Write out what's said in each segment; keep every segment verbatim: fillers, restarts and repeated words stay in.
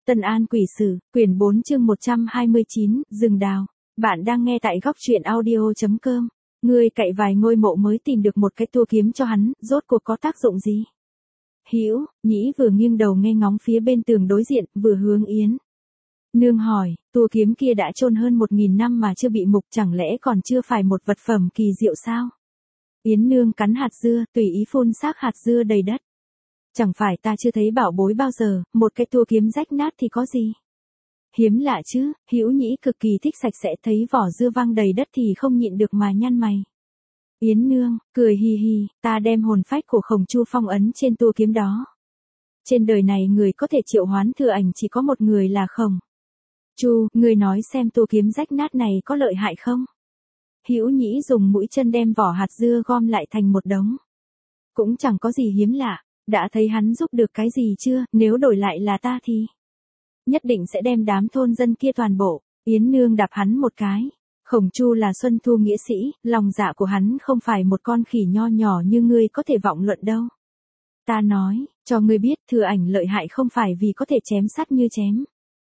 Tân An Quỷ Sử, quyển bốn chương một trăm hai mươi chín, rừng đào. Bạn đang nghe tại góc truyện audio chấm com. Ngươi cậy vài ngôi mộ mới tìm được một cái tua kiếm cho hắn, rốt cuộc có tác dụng gì? Hữu, Nhĩ vừa nghiêng đầu nghe ngóng phía bên tường đối diện, vừa hướng Yến Nương hỏi, tua kiếm kia đã chôn hơn một nghìn năm mà chưa bị mục, chẳng lẽ còn chưa phải một vật phẩm kỳ diệu sao? Yến Nương cắn hạt dưa, tùy ý phun xác hạt dưa đầy đất. Chẳng phải ta chưa thấy bảo bối bao giờ, một cái tua kiếm rách nát thì có gì? Hiếm lạ chứ, Hữu Nhĩ cực kỳ thích sạch sẽ, thấy vỏ dưa văng đầy đất thì không nhịn được mà nhăn mày. Yến Nương, cười hì hì, ta đem hồn phách của Khổng Chu phong ấn trên tua kiếm đó. Trên đời này người có thể triệu hoán thừa ảnh chỉ có một người là Khổng Chu, ngươi nói xem tua kiếm rách nát này có lợi hại không? Hữu Nhĩ dùng mũi chân đem vỏ hạt dưa gom lại thành một đống. Cũng chẳng có gì hiếm lạ. Đã thấy hắn giúp được cái gì chưa, nếu đổi lại là ta thì nhất định sẽ đem đám thôn dân kia toàn bộ. Yến Nương đạp hắn một cái. Khổng Chu là Xuân Thu nghĩa sĩ, lòng dạ của hắn không phải một con khỉ nho nhỏ như ngươi có thể vọng luận đâu. Ta nói, cho ngươi biết thừa ảnh lợi hại không phải vì có thể chém sắt như chém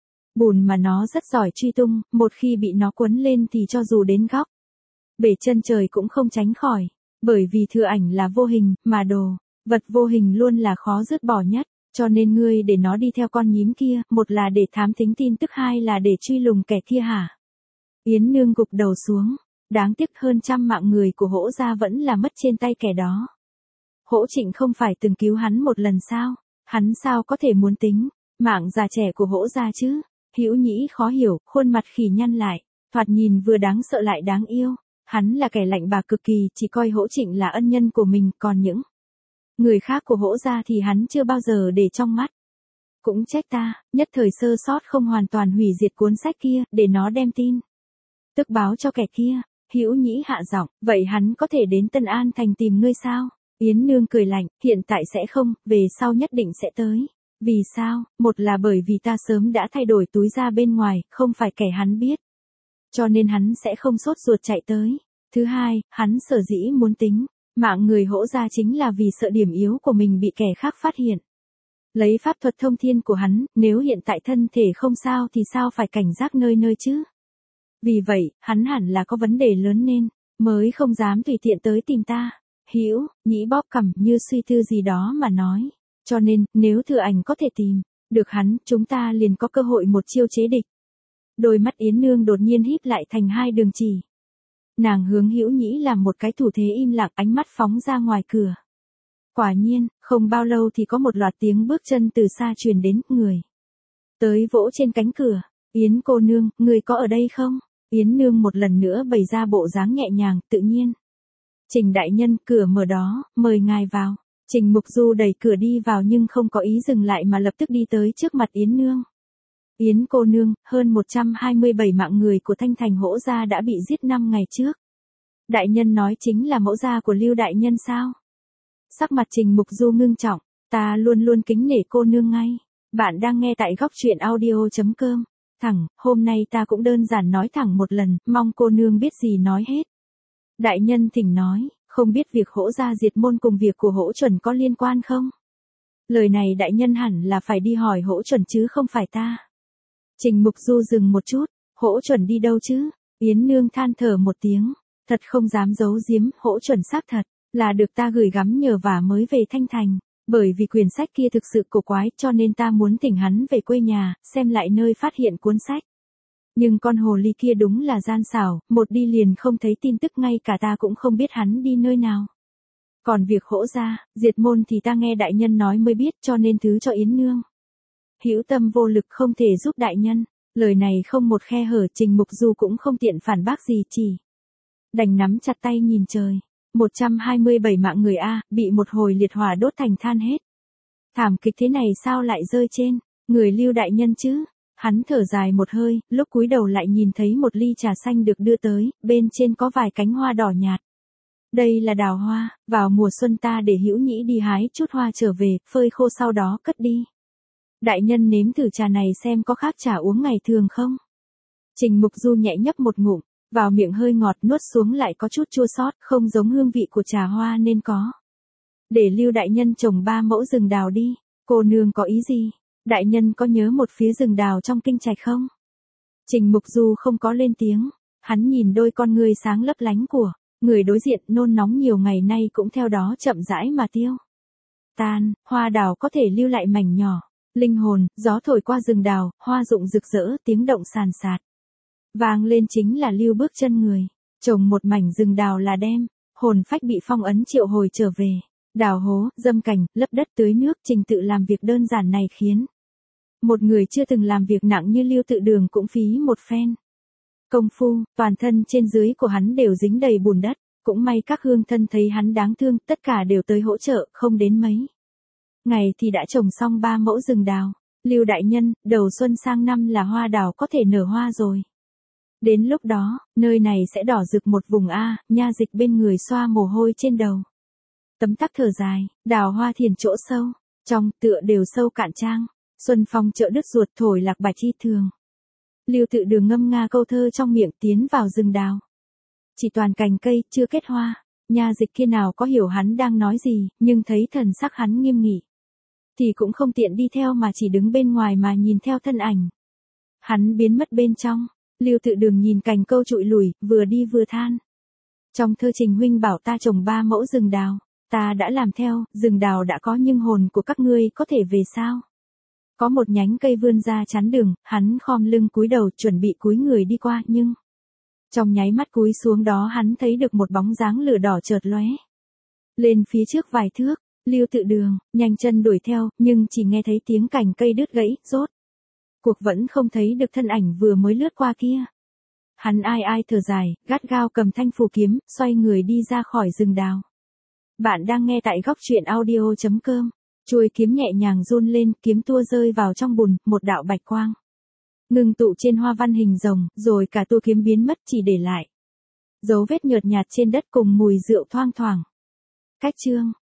bùn mà nó rất giỏi truy tung, một khi bị nó quấn lên thì cho dù đến góc bể chân trời cũng không tránh khỏi, bởi vì thừa ảnh là vô hình, mà đồ vật vô hình luôn là khó dứt bỏ nhất, cho nên ngươi để nó đi theo con nhím kia, một là để thám thính tin tức, hai là để truy lùng kẻ kia hả? Yến Nương gục đầu xuống, đáng tiếc hơn trăm mạng người của Hỗ gia vẫn là mất trên tay kẻ đó. Hỗ Trịnh không phải từng cứu hắn một lần sao? Hắn sao có thể muốn tính mạng già trẻ của Hỗ gia chứ? Hữu Nhĩ khó hiểu, khuôn mặt khỉ nhăn lại, thoạt nhìn vừa đáng sợ lại đáng yêu. Hắn là kẻ lạnh bạc cực kỳ, chỉ coi Hỗ Trịnh là ân nhân của mình, còn những người khác của Hỗ gia thì hắn chưa bao giờ để trong mắt. Cũng trách ta, nhất thời sơ sót không hoàn toàn hủy diệt cuốn sách kia, để nó đem tin tức báo cho kẻ kia. Hữu Nhĩ hạ giọng, vậy hắn có thể đến Tân An thành tìm ngươi sao? Yến Nương cười lạnh, hiện tại sẽ không, về sau nhất định sẽ tới. Vì sao? Một là bởi vì ta sớm đã thay đổi túi ra bên ngoài, không phải kẻ hắn biết, cho nên hắn sẽ không sốt ruột chạy tới. Thứ hai, hắn sở dĩ muốn tính mạng người Hỗ gia chính là vì sợ điểm yếu của mình bị kẻ khác phát hiện. Lấy pháp thuật thông thiên của hắn, nếu hiện tại thân thể không sao thì sao phải cảnh giác nơi nơi chứ? Vì vậy, hắn hẳn là có vấn đề lớn nên mới không dám tùy tiện tới tìm ta. Hữu Nhĩ bóp cằm như suy tư gì đó mà nói, cho nên, nếu thừa ảnh có thể tìm được hắn, chúng ta liền có cơ hội một chiêu chế địch. Đôi mắt Yến Nương đột nhiên híp lại thành hai đường chỉ. Nàng hướng Hữu Nhĩ làm một cái thủ thế im lặng, ánh mắt phóng ra ngoài cửa. Quả nhiên, không bao lâu thì có một loạt tiếng bước chân từ xa truyền đến, người tới vỗ trên cánh cửa. Yến cô nương, người có ở đây không? Yến Nương một lần nữa bày ra bộ dáng nhẹ nhàng, tự nhiên. Trình đại nhân, cửa mở đó, mời ngài vào. Trình Mục Du đẩy cửa đi vào nhưng không có ý dừng lại mà lập tức đi tới trước mặt Yến Nương. Yến cô nương, hơn một trăm hai mươi bảy mạng người của Thanh Thành Hỗ gia đã bị giết năm ngày trước. Đại nhân nói chính là mẫu gia của Lưu đại nhân sao? Sắc mặt Trình Mục Du ngưng trọng, ta luôn luôn kính nể cô nương ngay. Bạn đang nghe tại góc truyện audio chấm com. Thẳng, hôm nay ta cũng đơn giản nói thẳng một lần, mong cô nương biết gì nói hết. Đại nhân thỉnh nói, không biết việc Hỗ gia diệt môn cùng việc của Hỗ Chuẩn có liên quan không? Lời này đại nhân hẳn là phải đi hỏi Hỗ Chuẩn chứ không phải ta. Trình Mục Du dừng một chút, Hỗ Chuẩn đi đâu chứ? Yến Nương than thở một tiếng, thật không dám giấu giếm, Hỗ Chuẩn xác thật là được ta gửi gắm nhờ vả mới về Thanh Thành, bởi vì quyển sách kia thực sự cổ quái cho nên ta muốn thỉnh hắn về quê nhà, xem lại nơi phát hiện cuốn sách. Nhưng con hồ ly kia đúng là gian xảo, một đi liền không thấy tin tức, ngay cả ta cũng không biết hắn đi nơi nào. Còn việc Hỗ gia diệt môn thì ta nghe đại nhân nói mới biết, cho nên thứ cho Yến Nương hữu tâm vô lực không thể giúp đại nhân. Lời này không một khe hở, Trình Mục Du cũng không tiện phản bác gì, chỉ đành nắm chặt tay nhìn trời. một trăm hai mươi bảy mạng người a, bị một hồi liệt hỏa đốt thành than hết. Thảm kịch thế này sao lại rơi trên người Lưu đại nhân chứ? Hắn thở dài một hơi, lúc cúi đầu lại nhìn thấy một ly trà xanh được đưa tới, bên trên có vài cánh hoa đỏ nhạt. Đây là đào hoa, vào mùa xuân ta để Hữu Nhĩ đi hái chút hoa trở về, phơi khô sau đó cất đi. Đại nhân nếm thử trà này xem có khác trà uống ngày thường không? Trình Mục Du nhẹ nhấp một ngụm, vào miệng hơi ngọt, nuốt xuống lại có chút chua xót, không giống hương vị của trà hoa nên có. Để Lưu đại nhân trồng ba mẫu rừng đào đi, cô nương có ý gì? Đại nhân có nhớ một phía rừng đào trong kinh trạch không? Trình Mục Du không có lên tiếng, hắn nhìn đôi con ngươi sáng lấp lánh của người đối diện, nôn nóng nhiều ngày nay cũng theo đó chậm rãi mà tiêu tan, hoa đào có thể lưu lại mảnh nhỏ, linh hồn, gió thổi qua rừng đào, hoa rụng rực rỡ, tiếng động sàn sạt. Vang lên chính là lưu bước chân người, trồng một mảnh rừng đào là đem, hồn phách bị phong ấn triệu hồi trở về, đào hố, dâm cành, lấp đất tưới nước, trình tự làm việc đơn giản này khiến một người chưa từng làm việc nặng như Lưu Tự Đường cũng phí một phen công phu, toàn thân trên dưới của hắn đều dính đầy bùn đất, cũng may các hương thân thấy hắn đáng thương, tất cả đều tới hỗ trợ, không đến mấy ngày thì đã trồng xong ba mẫu rừng đào. Lưu đại nhân, đầu xuân sang năm là hoa đào có thể nở hoa rồi. Đến lúc đó, nơi này sẽ đỏ rực một vùng A, Nha Dịch bên người xoa mồ hôi trên đầu. Tấm tắc thở dài, đào hoa thiền chỗ sâu, trong tựa đều sâu cạn trang, xuân phong chợ đứt ruột thổi lạc bạch chi thường. Lưu Tự Đường ngâm nga câu thơ trong miệng tiến vào rừng đào. Chỉ toàn cành cây, chưa kết hoa, Nha Dịch kia nào có hiểu hắn đang nói gì, nhưng thấy thần sắc hắn nghiêm nghị, thì cũng không tiện đi theo mà chỉ đứng bên ngoài mà nhìn theo thân ảnh. Hắn biến mất bên trong, Lưu Tự Đường nhìn cành câu trụi lùi, vừa đi vừa than. Trong thơ Trình huynh bảo ta trồng ba mẫu rừng đào, ta đã làm theo, rừng đào đã có nhưng hồn của các ngươi có thể về sao? Có một nhánh cây vươn ra chắn đường, hắn khom lưng cúi đầu chuẩn bị cúi người đi qua nhưng trong nháy mắt cúi xuống đó hắn thấy được một bóng dáng lửa đỏ chợt lóe lên phía trước vài thước. Lưu Tự Đường nhanh chân đuổi theo, nhưng chỉ nghe thấy tiếng cành cây đứt gãy, rốt cuộc vẫn không thấy được thân ảnh vừa mới lướt qua kia. Hắn ai ai thở dài, gắt gao cầm thanh phù kiếm, xoay người đi ra khỏi rừng đào. Bạn đang nghe tại góc truyện audio chấm com. Chuôi kiếm nhẹ nhàng run lên, kiếm tua rơi vào trong bùn, một đạo bạch quang ngưng tụ trên hoa văn hình rồng, rồi cả tua kiếm biến mất, chỉ để lại dấu vết nhợt nhạt trên đất cùng mùi rượu thoang thoảng. Cách chương